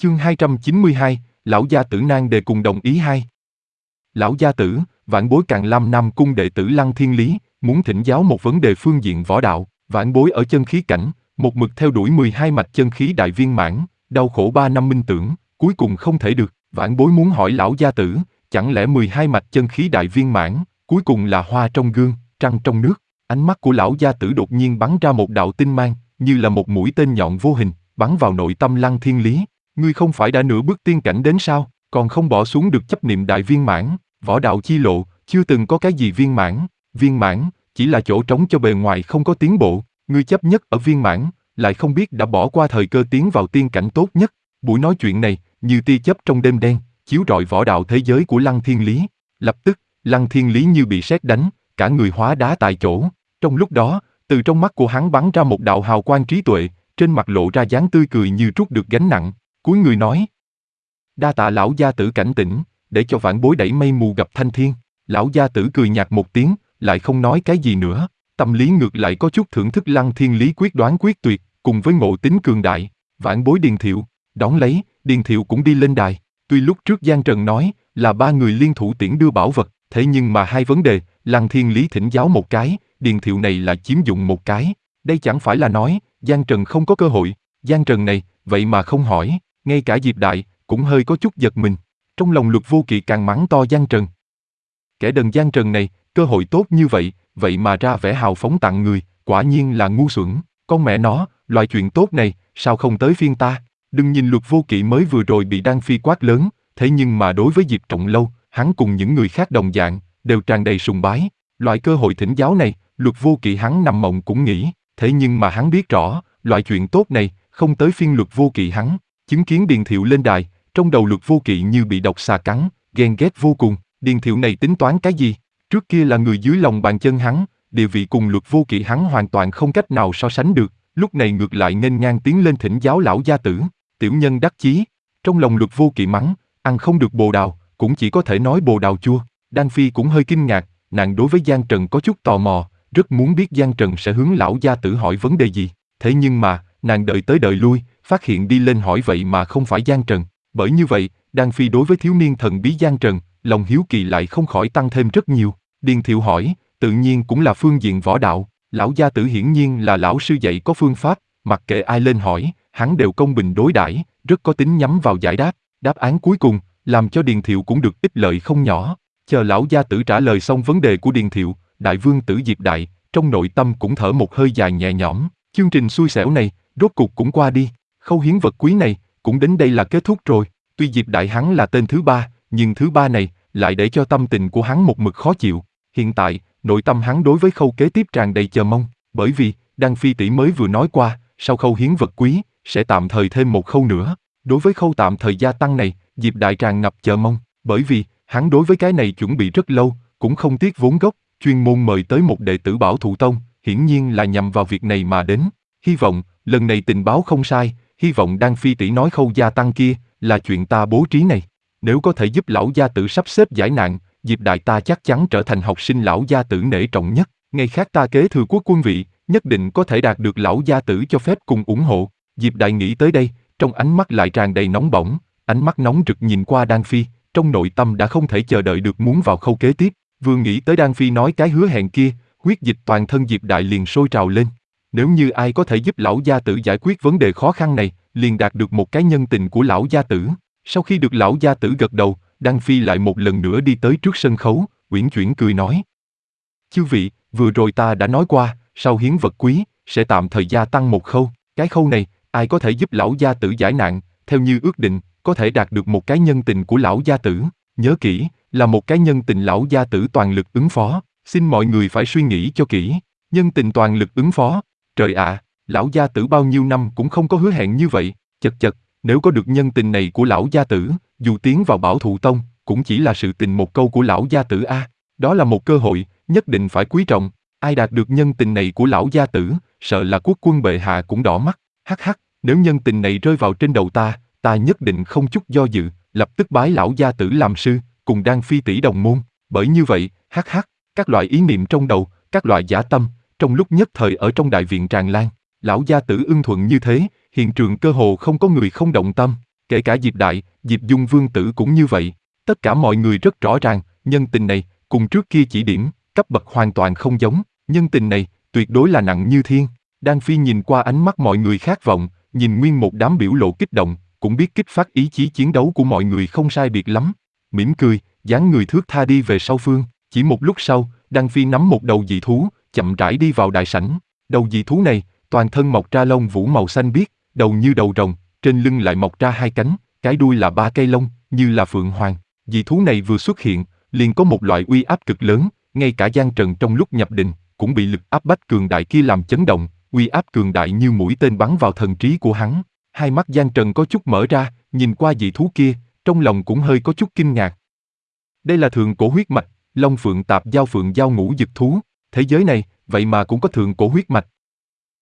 Chương 292, Lão gia tử nan đề cùng đồng ý hai. Lão gia tử, vãn bối Càn Lam Nam cung đệ tử Lăng Thiên Lý, muốn thỉnh giáo một vấn đề phương diện võ đạo. Vãn bối ở chân khí cảnh, một mực theo đuổi 12 mạch chân khí đại viên mãn, đau khổ 3 năm minh tưởng, cuối cùng không thể được. Vãn bối muốn hỏi lão gia tử, chẳng lẽ 12 mạch chân khí đại viên mãn, cuối cùng là hoa trong gương, trăng trong nước? Ánh mắt của lão gia tử đột nhiên bắn ra một đạo tinh mang, như là một mũi tên nhọn vô hình, bắn vào nội tâm Lăng Thiên Lý. Ngươi không phải đã nửa bước tiên cảnh đến sao, còn không bỏ xuống được chấp niệm đại viên mãn? Võ đạo chi lộ, chưa từng có cái gì viên mãn, chỉ là chỗ trống cho bề ngoài không có tiến bộ. Ngươi chấp nhất ở viên mãn, lại không biết đã bỏ qua thời cơ tiến vào tiên cảnh tốt nhất. Buổi nói chuyện này, như tia chớp trong đêm đen, chiếu rọi võ đạo thế giới của Lăng Thiên Lý. Lập tức, Lăng Thiên Lý như bị sét đánh, cả người hóa đá tại chỗ. Trong lúc đó, từ trong mắt của hắn bắn ra một đạo hào quang trí tuệ, trên mặt lộ ra dáng tươi cười như trút được gánh nặng, cúi người nói: đa tạ lão gia tử cảnh tỉnh, để cho vãn bối đẩy mây mù gặp thanh thiên. Lão gia tử cười nhạt một tiếng, lại không nói cái gì nữa. Tâm lý ngược lại có chút thưởng thức Lăng Thiên Lý quyết đoán quyết tuyệt, cùng với ngộ tính cường đại. Vãn bối Điền Thiệu, đón lấy, Điền Thiệu cũng đi lên đài. Tuy lúc trước Giang Trần nói là ba người liên thủ tiễn đưa bảo vật, thế nhưng mà hai vấn đề, Lăng Thiên Lý thỉnh giáo một cái, Điền Thiệu này là chiếm dụng một cái. Đây chẳng phải là nói Giang Trần không có cơ hội. Giang Trần này, vậy mà không hỏi. Ngay cả Diệp Đại cũng hơi có chút giật mình. Trong lòng Lục Vô Kỵ càng mắng to Giang Trần. Kẻ đần Giang Trần này, cơ hội tốt như vậy, vậy mà ra vẻ hào phóng tặng người, quả nhiên là ngu xuẩn. Con mẹ nó, loại chuyện tốt này, sao không tới phiên ta? Đừng nhìn Lục Vô Kỵ mới vừa rồi bị Đan Phi quát lớn, thế nhưng mà đối với Diệp Trọng Lâu, hắn cùng những người khác đồng dạng, đều tràn đầy sùng bái. Loại cơ hội thỉnh giáo này, Lục Vô Kỵ hắn nằm mộng cũng nghĩ, thế nhưng mà hắn biết rõ, loại chuyện tốt này, không tới phiên Lục Vô Kỵ hắn. Chứng kiến Điền Thiệu lên đài, trong đầu Lục Vô Kỵ như bị độc xà cắn, ghen ghét vô cùng. Điền Thiệu này tính toán cái gì? Trước kia là người dưới lòng bàn chân hắn, địa vị cùng Lục Vô Kỵ hắn hoàn toàn không cách nào so sánh được, lúc này ngược lại nghênh ngang tiến lên thỉnh giáo lão gia tử. Tiểu nhân đắc chí. Trong lòng Lục Vô Kỵ mắng, ăn không được bồ đào, cũng chỉ có thể nói bồ đào chua. Đan Phi cũng hơi kinh ngạc, nàng đối với Giang Trần có chút tò mò, rất muốn biết Giang Trần sẽ hướng lão gia tử hỏi vấn đề gì. Thế nhưng mà, nàng đợi tới đợi lui, phát hiện đi lên hỏi vậy mà không phải Giang Trần. Bởi như vậy, Đan Phi đối với thiếu niên thần bí Giang Trần, lòng hiếu kỳ lại không khỏi tăng thêm rất nhiều. Điền Thiệu hỏi, tự nhiên cũng là phương diện võ đạo. Lão gia tử hiển nhiên là lão sư dạy có phương pháp, mặc kệ ai lên hỏi, hắn đều công bình đối đãi, rất có tính nhắm vào giải đáp. Đáp án cuối cùng, làm cho Điền Thiệu cũng được ích lợi không nhỏ. Chờ lão gia tử trả lời xong vấn đề của Điền Thiệu, đại vương tử Diệp Đại, trong nội tâm cũng thở một hơi dài nhẹ nhõm. Chương trình xui xẻo này, rốt cục cũng qua đi. Khâu hiến vật quý này, cũng đến đây là kết thúc rồi. Tuy Diệp Đại hắn là tên thứ ba, nhưng thứ ba này, lại để cho tâm tình của hắn một mực khó chịu. Hiện tại, nội tâm hắn đối với khâu kế tiếp tràn đầy chờ mong, bởi vì, Đan Phi tỷ mới vừa nói qua, sau khâu hiến vật quý, sẽ tạm thời thêm một khâu nữa. Đối với khâu tạm thời gia tăng này, Diệp Đại tràn ngập chờ mong, bởi vì, hắn đối với cái này chuẩn bị rất lâu, cũng không tiếc vốn gốc, chuyên môn mời tới một đệ tử Bảo Thụ Tông, hiển nhiên là nhằm vào việc này mà đến. Hy vọng, lần này tình báo không sai, hy vọng Đan Phi tỷ nói khâu gia tăng kia, là chuyện ta bố trí này. Nếu có thể giúp lão gia tử sắp xếp giải nạn, Diệp Đại ta chắc chắn trở thành học sinh lão gia tử nể trọng nhất. Ngày khác ta kế thừa quốc quân vị, nhất định có thể đạt được lão gia tử cho phép cùng ủng hộ. Diệp Đại nghĩ tới đây, trong ánh mắt lại tràn đầy nóng bỏng, ánh mắt nóng rực nhìn qua Đan Phi, trong nội tâm đã không thể chờ đợi được muốn vào khâu kế tiếp. Vừa nghĩ tới Đan Phi nói cái hứa hẹn kia, huyết dịch toàn thân Diệp Đại liền sôi trào lên. Nếu như ai có thể giúp lão gia tử giải quyết vấn đề khó khăn này, liền đạt được một cái nhân tình của lão gia tử. Sau khi được lão gia tử gật đầu, Đan Phi lại một lần nữa đi tới trước sân khấu, uyển chuyển cười nói: chư vị, vừa rồi ta đã nói qua, sau hiến vật quý, sẽ tạm thời gia tăng một khâu. Cái khâu này, ai có thể giúp lão gia tử giải nạn, theo như ước định, có thể đạt được một cái nhân tình của lão gia tử. Nhớ kỹ, là một cái nhân tình lão gia tử toàn lực ứng phó. Xin mọi người phải suy nghĩ cho kỹ. Nhân tình toàn lực ứng phó. Trời ạ, lão gia tử bao nhiêu năm cũng không có hứa hẹn như vậy. Chật chật, nếu có được nhân tình này của lão gia tử, dù tiến vào Bảo Thụ Tông, cũng chỉ là sự tình một câu của lão gia tử a. Đó là một cơ hội, nhất định phải quý trọng. Ai đạt được nhân tình này của lão gia tử, sợ là quốc quân bệ hạ cũng đỏ mắt. Hắc hắc, nếu nhân tình này rơi vào trên đầu ta nhất định không chút do dự, lập tức bái lão gia tử làm sư, cùng Đan Phi tỷ đồng môn. Bởi như vậy, hắc hắc, các loại ý niệm trong đầu, các loại dã tâm, trong lúc nhất thời ở trong đại viện tràn lan. Lão gia tử ưng thuận như thế, hiện trường cơ hồ không có người không động tâm. Kể cả Diệp Đại, Diệp Dung vương tử cũng như vậy. Tất cả mọi người rất rõ ràng, nhân tình này, cùng trước kia chỉ điểm, cấp bậc hoàn toàn không giống, nhân tình này, tuyệt đối là nặng như thiên. Đan Phi nhìn qua ánh mắt mọi người khát vọng, nhìn nguyên một đám biểu lộ kích động, cũng biết kích phát ý chí chiến đấu của mọi người không sai biệt lắm. Mỉm cười, dáng người thướt tha đi về sau phương. Chỉ một lúc sau, Đan Phi nắm một đầu dị thú, chậm rãi đi vào đại sảnh. Đầu dị thú này, toàn thân mọc ra lông vũ màu xanh biếc, đầu như đầu rồng, trên lưng lại mọc ra hai cánh, cái đuôi là ba cây lông, như là phượng hoàng. Dị thú này vừa xuất hiện, liền có một loại uy áp cực lớn, ngay cả Giang Trần trong lúc nhập định, cũng bị lực áp bách cường đại kia làm chấn động, uy áp cường đại như mũi tên bắn vào thần trí của hắn. Hai mắt Giang Trần có chút mở ra, nhìn qua dị thú kia, trong lòng cũng hơi có chút kinh ngạc. Đây là thượng cổ huyết mạch, Long Phượng Tạp Giao Phượng Giao ngũ dực thú, thế giới này, vậy mà cũng có thượng cổ huyết mạch,